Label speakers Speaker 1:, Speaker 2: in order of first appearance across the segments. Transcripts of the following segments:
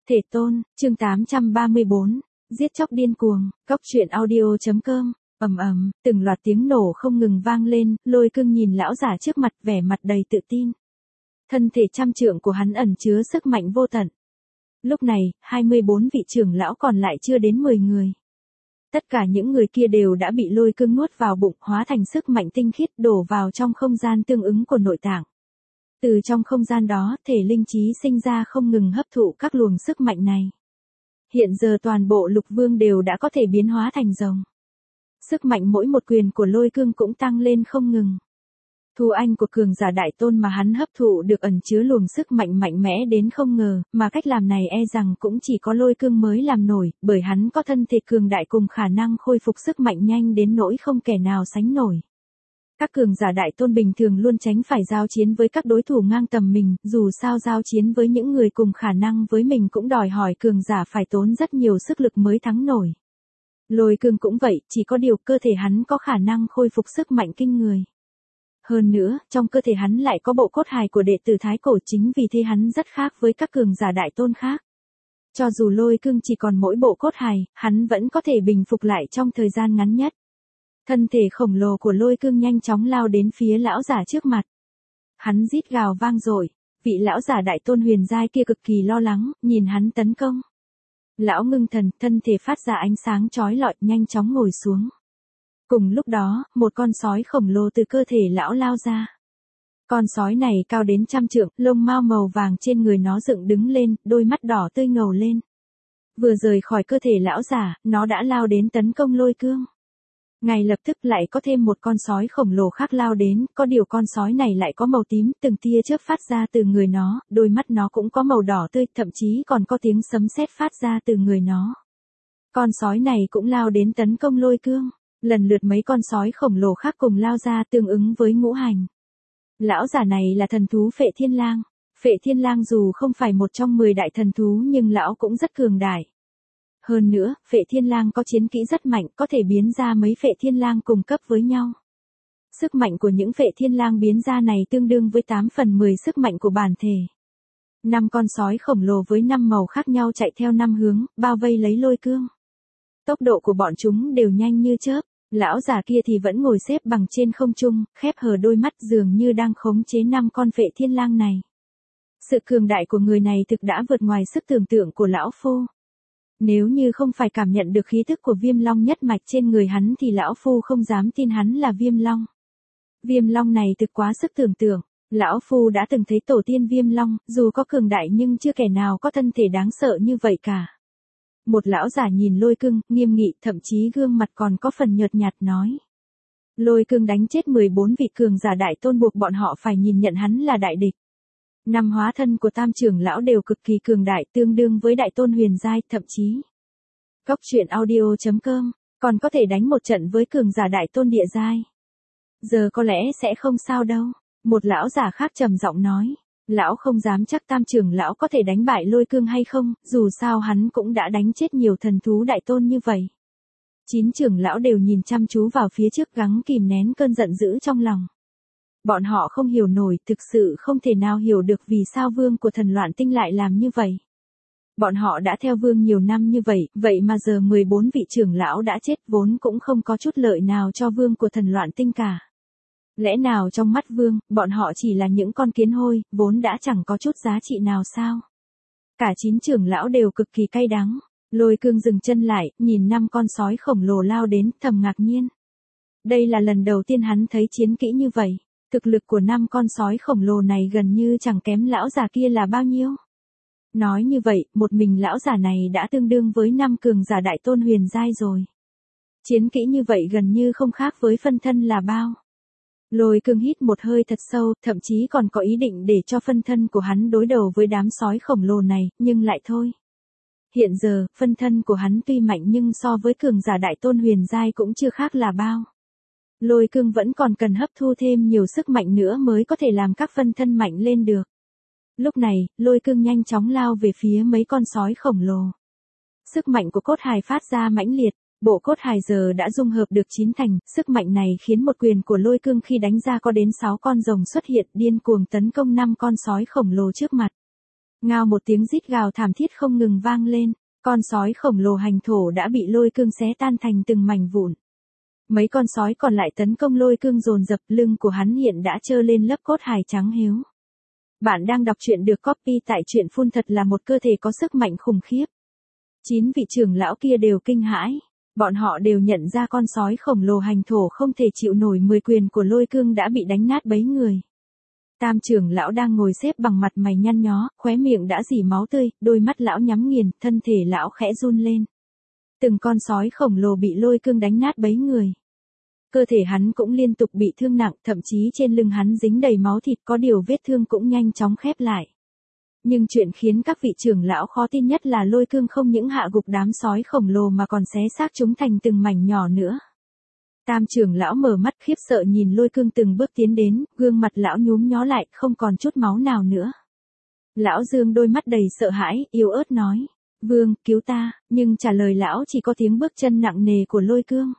Speaker 1: Thể tôn, chương 834, giết chóc điên cuồng, góc truyện audio.com, từng loạt tiếng nổ không ngừng vang lên, Lôi Cương nhìn lão giả trước mặt vẻ mặt đầy tự tin. Thân thể trăm trượng của hắn ẩn chứa sức mạnh vô tận. Lúc này, 24 vị trưởng lão còn lại chưa đến 10 người. Tất cả những người kia đều đã bị Lôi Cương nuốt vào bụng, hóa thành sức mạnh tinh khiết đổ vào trong không gian tương ứng của nội tạng. Từ trong không gian đó, thể linh trí sinh ra không ngừng hấp thụ các luồng sức mạnh này. Hiện giờ toàn bộ Lục Vương đều đã có thể biến hóa thành rồng. Sức mạnh mỗi một quyền của Lôi Cương cũng tăng lên không ngừng. Thu anh của cường giả đại tôn mà hắn hấp thụ được ẩn chứa luồng sức mạnh mạnh mẽ đến không ngờ, mà cách làm này e rằng cũng chỉ có Lôi Cương mới làm nổi, bởi hắn có thân thể cường đại cùng khả năng khôi phục sức mạnh nhanh đến nỗi không kẻ nào sánh nổi. Các cường giả đại tôn bình thường luôn tránh phải giao chiến với các đối thủ ngang tầm mình, dù sao giao chiến với những người cùng khả năng với mình cũng đòi hỏi cường giả phải tốn rất nhiều sức lực mới thắng nổi. Lôi Cương cũng vậy, chỉ có điều cơ thể hắn có khả năng khôi phục sức mạnh kinh người. Hơn nữa, trong cơ thể hắn lại có bộ cốt hài của đệ tử Thái Cổ, chính vì thế hắn rất khác với các cường giả đại tôn khác. Cho dù Lôi Cương chỉ còn mỗi bộ cốt hài, hắn vẫn có thể bình phục lại trong thời gian ngắn nhất. Thân thể khổng lồ của Lôi Cương nhanh chóng lao đến phía lão giả trước mặt. Hắn rít gào vang dội, vị lão giả đại tôn huyền giai kia cực kỳ lo lắng, nhìn hắn tấn công. Lão ngưng thần, thân thể phát ra ánh sáng chói lọi, nhanh chóng ngồi xuống. Cùng lúc đó, một con sói khổng lồ từ cơ thể lão lao ra. Con sói này cao đến 100 trượng, lông mao màu vàng trên người nó dựng đứng lên, đôi mắt đỏ tươi ngầu lên. Vừa rời khỏi cơ thể lão giả, nó đã lao đến tấn công Lôi Cương. Ngay lập tức lại có thêm một con sói khổng lồ khác lao đến, có điều con sói này lại có màu tím, từng tia chớp phát ra từ người nó, đôi mắt nó cũng có màu đỏ tươi, thậm chí còn có tiếng sấm sét phát ra từ người nó. Con sói này cũng lao đến tấn công Lôi Cương, lần lượt mấy con sói khổng lồ khác cùng lao ra tương ứng với ngũ hành. Lão giả này là thần thú Phệ Thiên Lang. Phệ Thiên Lang dù không phải một trong 10 đại thần thú nhưng lão cũng rất cường đại. Hơn nữa, Phệ Thiên Lang có chiến kỹ rất mạnh, có thể biến ra mấy Phệ Thiên Lang cùng cấp với nhau. Sức mạnh của những Phệ Thiên Lang biến ra này tương đương với 8 phần 10 sức mạnh của bản thể. 5 con sói khổng lồ với 5 màu khác nhau chạy theo 5 hướng, bao vây lấy Lôi Cương. Tốc độ của bọn chúng đều nhanh như chớp, lão già kia thì vẫn ngồi xếp bằng trên không trung, khép hờ đôi mắt dường như đang khống chế 5 con Phệ Thiên Lang này. Sự cường đại của người này thực đã vượt ngoài sức tưởng tượng của lão phu. Nếu như không phải cảm nhận được khí thức của Viêm Long nhất mạch trên người hắn thì lão phu không dám tin hắn là Viêm Long. Viêm Long này thực quá sức tưởng tượng, lão phu đã từng thấy tổ tiên Viêm Long, dù có cường đại nhưng chưa kẻ nào có thân thể đáng sợ như vậy cả. Một lão giả nhìn Lôi Cương, nghiêm nghị, thậm chí gương mặt còn có phần nhợt nhạt nói. Lôi Cương đánh chết 14 vị cường giả đại tôn buộc bọn họ phải nhìn nhận hắn là đại địch. 5 hóa thân của tam trưởng lão đều cực kỳ cường đại, tương đương với đại tôn huyền giai, thậm chí. Góc truyện audio.com, còn có thể đánh một trận với cường giả đại tôn địa giai. Giờ có lẽ sẽ không sao đâu, một lão giả khác trầm giọng nói. Lão không dám chắc tam trưởng lão có thể đánh bại Lôi Cương hay không, dù sao hắn cũng đã đánh chết nhiều thần thú đại tôn như vậy. 9 trưởng lão đều nhìn chăm chú vào phía trước gắng kìm nén cơn giận dữ trong lòng. Bọn họ không hiểu nổi, thực sự không thể nào hiểu được vì sao vương của thần loạn tinh lại làm như vậy. Bọn họ đã theo vương nhiều năm như vậy, vậy mà giờ 14 vị trưởng lão đã chết vốn cũng không có chút lợi nào cho vương của thần loạn tinh cả. Lẽ nào trong mắt vương, bọn họ chỉ là những con kiến hôi, vốn đã chẳng có chút giá trị nào sao? Cả 9 trưởng lão đều cực kỳ cay đắng. Lôi Cương dừng chân lại, nhìn 5 con sói khổng lồ lao đến, thầm ngạc nhiên. Đây là lần đầu tiên hắn thấy chiến kỹ như vậy. Thực lực của 5 con sói khổng lồ này gần như chẳng kém lão già kia là bao nhiêu. Nói như vậy, một mình lão già này đã tương đương với 5 cường giả đại tôn huyền giai rồi. Chiến kỹ như vậy gần như không khác với phân thân là bao. Lôi Cương hít một hơi thật sâu, thậm chí còn có ý định để cho phân thân của hắn đối đầu với đám sói khổng lồ này, nhưng lại thôi. Hiện giờ, phân thân của hắn tuy mạnh nhưng so với cường giả đại tôn huyền giai cũng chưa khác là bao. Lôi Cương vẫn còn cần hấp thu thêm nhiều sức mạnh nữa mới có thể làm các phân thân mạnh lên được. Lúc này, Lôi Cương nhanh chóng lao về phía mấy con sói khổng lồ. Sức mạnh của cốt hài phát ra mãnh liệt, bộ cốt hài giờ đã dung hợp được 9 thành, sức mạnh này khiến một quyền của Lôi Cương khi đánh ra có đến 6 con rồng xuất hiện điên cuồng tấn công 5 con sói khổng lồ trước mặt. Ngao một tiếng rít gào thảm thiết không ngừng vang lên, con sói khổng lồ hành thổ đã bị lôi cương xé tan thành từng mảnh vụn. Mấy con sói còn lại tấn công lôi cương dồn dập, lưng của hắn hiện đã trơ lên lớp cốt hài trắng hiếu. Bạn đang đọc truyện được copy tại truyện phun, thật là một cơ thể có sức mạnh khủng khiếp. 9 vị trưởng lão kia đều kinh hãi. Bọn họ đều nhận ra con sói khổng lồ hành thổ không thể chịu nổi 10 quyền của lôi cương đã bị đánh nát bấy người. Tam trưởng lão đang ngồi xếp bằng mặt mày nhăn nhó, khóe miệng đã rỉ máu tươi, đôi mắt lão nhắm nghiền, thân thể lão khẽ run lên. Từng con sói khổng lồ bị lôi cương đánh nát bấy người. Cơ thể hắn cũng liên tục bị thương nặng, thậm chí trên lưng hắn dính đầy máu thịt, có điều vết thương cũng nhanh chóng khép lại. Nhưng chuyện khiến các vị trưởng lão khó tin nhất là lôi cương không những hạ gục đám sói khổng lồ mà còn xé xác chúng thành từng mảnh nhỏ nữa. Tam trưởng lão mở mắt khiếp sợ nhìn lôi cương từng bước tiến đến, gương mặt lão nhúm nhó lại, không còn chút máu nào nữa. Lão dương đôi mắt đầy sợ hãi, yếu ớt nói, vương, cứu ta, nhưng trả lời lão chỉ có tiếng bước chân nặng nề của lôi cương.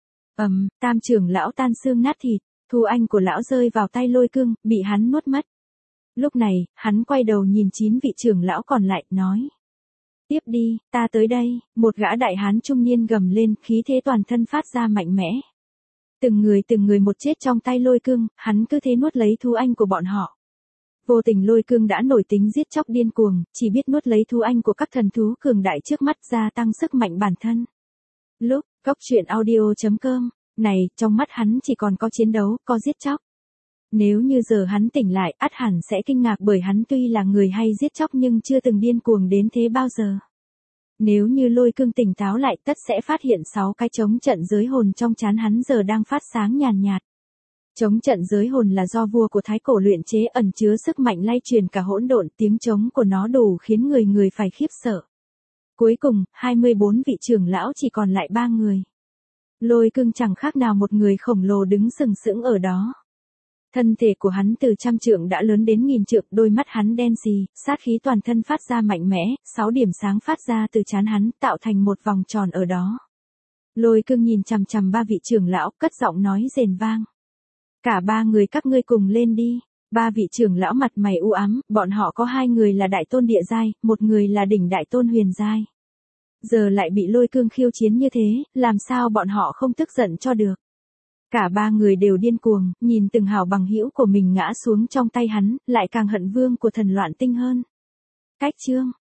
Speaker 1: Tam trưởng lão tan xương nát thịt, thu anh của lão rơi vào tay lôi cương, bị hắn nuốt mất. Lúc này, hắn quay đầu nhìn 9 vị trưởng lão còn lại, nói. Tiếp đi, ta tới đây, một gã đại hán trung niên gầm lên, khí thế toàn thân phát ra mạnh mẽ. Từng người một chết trong tay lôi cương, hắn cứ thế nuốt lấy thú anh của bọn họ. Vô tình lôi cương đã nổi tính giết chóc điên cuồng, chỉ biết nuốt lấy thú anh của các thần thú cường đại trước mắt, gia tăng sức mạnh bản thân. Lúc, goctruyện.audio.com, này, trong mắt hắn chỉ còn có chiến đấu, có giết chóc. Nếu như giờ hắn tỉnh lại, ắt hẳn sẽ kinh ngạc bởi hắn tuy là người hay giết chóc nhưng chưa từng điên cuồng đến thế bao giờ. Nếu như lôi cương tỉnh táo lại, tất sẽ phát hiện 6 cái trống trận giới hồn trong trán hắn giờ đang phát sáng nhàn nhạt. Trống trận giới hồn là do vua của Thái Cổ luyện chế, ẩn chứa sức mạnh lay truyền cả hỗn độn, tiếng trống của nó đủ khiến người phải khiếp sợ. Cuối cùng, 24 vị trưởng lão chỉ còn lại 3 người. Lôi cương chẳng khác nào một người khổng lồ đứng sừng sững ở đó. Thân thể của hắn từ 100 trượng đã lớn đến 1000 trượng, đôi mắt hắn đen xì, sát khí toàn thân phát ra mạnh mẽ, 6 điểm sáng phát ra từ trán hắn, tạo thành một vòng tròn ở đó. Lôi cương nhìn chằm chằm 3 vị trưởng lão, cất giọng nói rền vang. Cả 3 người các ngươi cùng lên đi. 3 vị trưởng lão mặt mày u ám, bọn họ có 2 người là đại tôn địa giai, 1 người là đỉnh đại tôn huyền giai. Giờ lại bị lôi cương khiêu chiến như thế, làm sao bọn họ không tức giận cho được. Cả 3 người đều điên cuồng, nhìn từng hào bằng hữu của mình ngã xuống trong tay hắn, lại càng hận vương của thần loạn tinh hơn. Cách chương